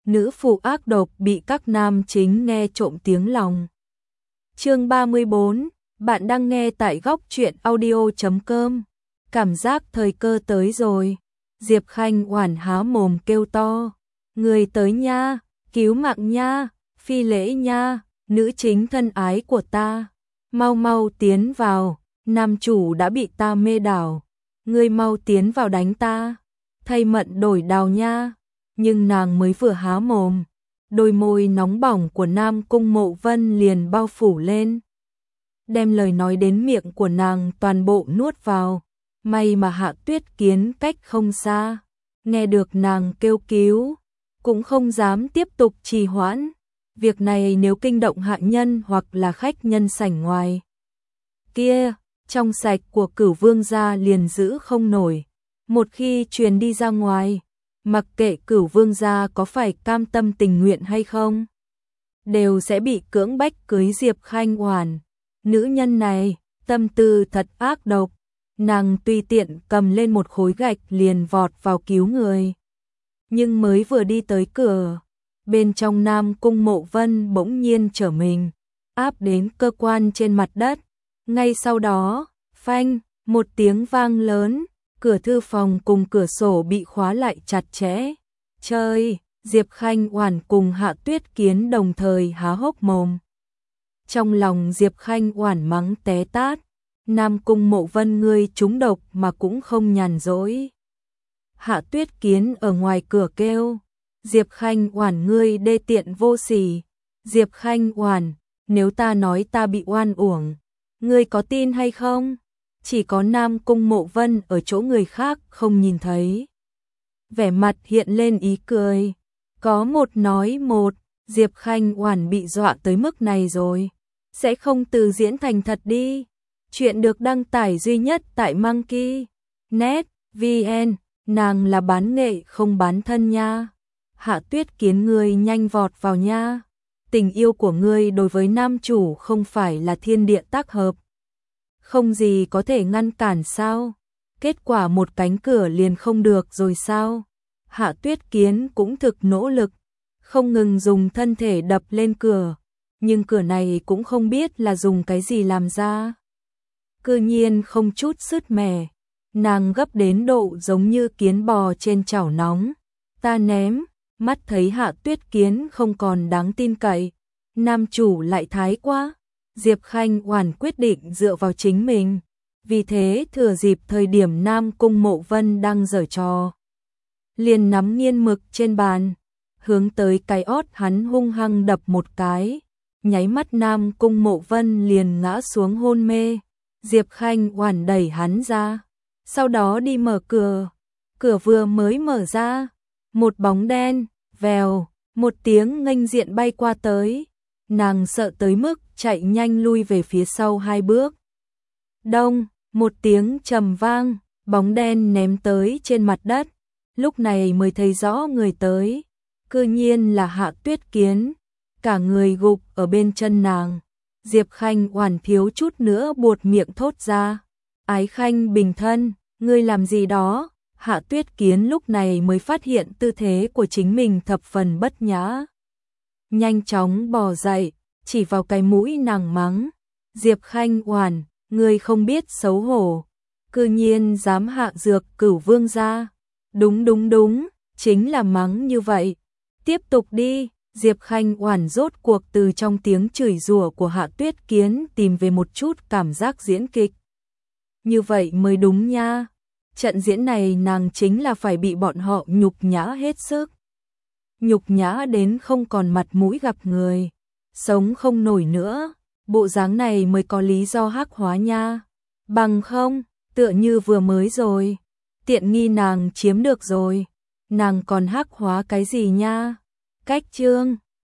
nữ phụ ác độc bị các nam chính nghe trộm tiếng lòng. Chương 34, bạn đang nghe tại góc truyện audio.com. Cảm giác thời cơ tới rồi. Diệp Khanh oản há mồm kêu to, người tới nha, cứu mạng nha, phi lễ nha, nữ chính thân ái của ta, mau mau tiến vào, nam chủ đã bị ta mê đảo, ngươi mau tiến vào đánh ta, thay mận đổi đào nha. Nhưng nàng mới vừa há mồm, đôi môi nóng bỏng của Nam Cung Mộ Vân liền bao phủ lên, đem lời nói đến miệng của nàng toàn bộ nuốt vào. May mà Hạ Tuyết Kiến cách không xa, nghe được nàng kêu cứu, cũng không dám tiếp tục trì hoãn. Việc này nếu kinh động hạ nhân hoặc là khách nhân sảnh ngoài kia, trong sạch của Cửu Vương gia liền giữ không nổi. Một khi truyền đi ra ngoài, mặc kệ Cửu Vương gia có phải cam tâm tình nguyện hay không, đều sẽ bị cưỡng bách cưới Diệp Khanh Oản. Nữ nhân này, tâm tư thật ác độc. Nàng tùy tiện cầm lên một khối gạch liền vọt vào cứu người. Nhưng mới vừa đi tới cửa, bên trong Nam Cung Mộ Vân bỗng nhiên trở mình, áp đến cơ quan trên mặt đất. Ngay sau đó, phanh, một tiếng vang lớn, cửa thư phòng cùng cửa sổ bị khóa lại chặt chẽ. Trời, Diệp Khanh Oản cùng Hạ Tuyết Kiến đồng thời há hốc mồm. Trong lòng Diệp Khanh Oản mắng té tát. Nam Cung Mộ Vân ngươi trúng độc mà cũng không nhàn rỗi. Hạ Tuyết Kiến ở ngoài cửa kêu, Diệp Khanh Oản ngươi đê tiện vô sỉ. Diệp Khanh Oản, nếu ta nói ta bị oan uổng, ngươi có tin hay không? Chỉ có Nam Cung Mộ Vân ở chỗ người khác không nhìn thấy. Vẻ mặt hiện lên ý cười. Có một nói một, Diệp Khanh Oản bị dọa tới mức này rồi, sẽ không từ diễn thành thật đi. Chuyện được đăng tải duy nhất tại Monkey.net VN, nàng là bán nghệ không bán thân nha. Hạ Tuyết Kiến ngươi nhanh vọt vào nha. Tình yêu của ngươi đối với nam chủ không phải là thiên địa tác hợp. Không gì có thể ngăn cản sao? Kết quả một cánh cửa liền không được rồi sao? Hạ Tuyết Kiến cũng thực nỗ lực, không ngừng dùng thân thể đập lên cửa. Nhưng cửa này cũng không biết là dùng cái gì làm ra. Cư nhiên không chút sứt mẻ, nàng gấp đến độ giống như kiến bò trên chảo nóng. Ta ném, mắt thấy Hạ Tuyết Kiến không còn đáng tin cậy, nam chủ lại thái quá. Diệp Khanh Oản quyết định dựa vào chính mình, vì thế thừa dịp thời điểm Nam Cung Mộ Vân đang giở trò, liền nắm nghiên mực trên bàn, hướng tới cái ót hắn hung hăng đập một cái, nháy mắt Nam Cung Mộ Vân liền ngã xuống hôn mê. Diệp Khanh Oản đẩy hắn ra, sau đó đi mở cửa. Cửa vừa mới mở ra, một bóng đen, vèo, một tiếng nghênh diện bay qua tới. Nàng sợ tới mức chạy nhanh lui về phía sau 2 bước. Đông, một tiếng trầm vang, bóng đen ném tới trên mặt đất. Lúc này mới thấy rõ người tới, cư nhiên là Hạ Tuyết Kiến, cả người gục ở bên chân nàng. Diệp Khanh Oản thiếu chút nữa buột miệng thốt ra, Ái Khanh bình thân, ngươi làm gì đó? Hạ Tuyết Kiến lúc này mới phát hiện tư thế của chính mình thập phần bất nhã. Nhanh chóng bò dậy, chỉ vào cái mũi nàng mắng, Diệp Khanh Oản, ngươi không biết xấu hổ, cư nhiên dám hạ dược Cửu Vương gia. Đúng, chính là mắng như vậy. Tiếp tục đi. Diệp Khanh Oản rốt cuộc từ trong tiếng chửi rủa của Hạ Tuyết Kiến tìm về một chút cảm giác diễn kịch. Như vậy mới đúng nha. Trận diễn này nàng chính là phải bị bọn họ nhục nhã hết sức. Nhục nhã đến không còn mặt mũi gặp người, sống không nổi nữa. Bộ dáng này mới có lý do hắc hóa nha. Bằng không, tựa như vừa mới rồi, tiện nghi nàng chiếm được rồi, nàng còn hắc hóa cái gì nha. Cách chương